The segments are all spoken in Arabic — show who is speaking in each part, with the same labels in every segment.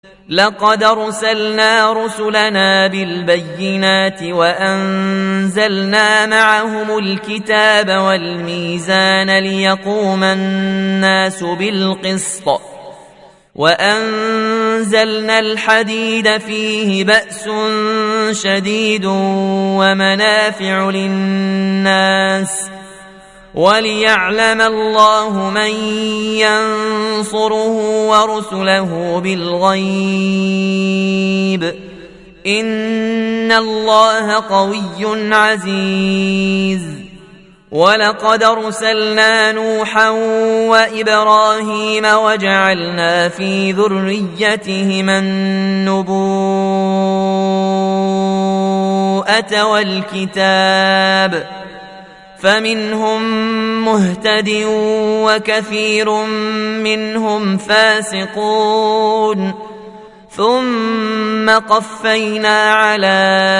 Speaker 1: لقد أرسلنا رسلنا بالبينات وأنزلنا معهم الكتاب والميزان ليقوم الناس بالقسط وأنزلنا الحديد فيه بأس شديد ومنافع للناس وليعلم الله من ينصره ورسله بالغيب إن الله قوي عزيز. ولقد أرسلنا نوحا وإبراهيم وجعلنا في ذريتهما النبوءة والكتاب فمنهم مهتد وكثير منهم فاسقون ثم قفينا على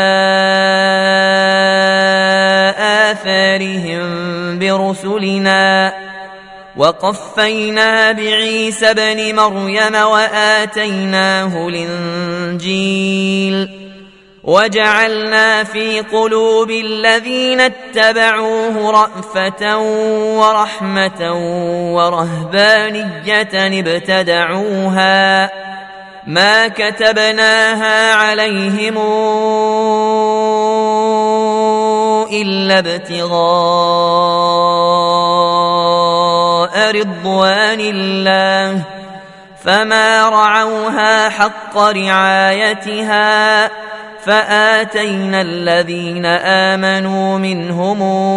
Speaker 1: آثارهم برسلنا وقفينا بعيسى ابن مريم وآتيناه الإنجيل وجعلنا في قلوب الذين اتبعوه رأفة ورحمة ورهبانية ابتدعوها ما كتبناها عليهم إلا ابتغاء رضوان الله فما رعوها حق رعايتها فآتينا الذين آمنوا منهم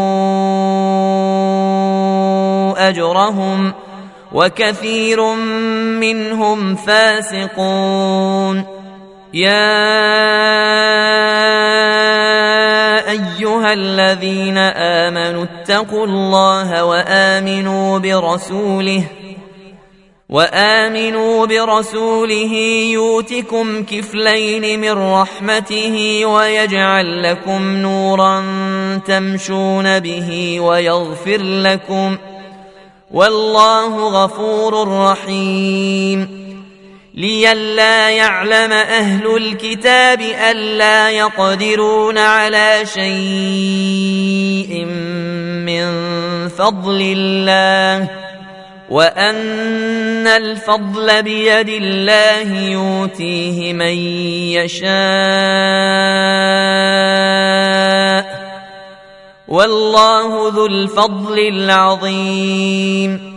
Speaker 1: أجرهم وكثير منهم فاسقون. يا أيها الذين آمنوا اتقوا الله وآمنوا برسوله يؤتكم كفلين من رحمته ويجعل لكم نورا تمشون به ويغفر لكم والله غفور رحيم. لئلا يعلم أهل الكتاب ألا يقدرون على شيء من فضل الله وأن الفضل بيد الله يؤتيه من يشاء والله ذو الفضل العظيم.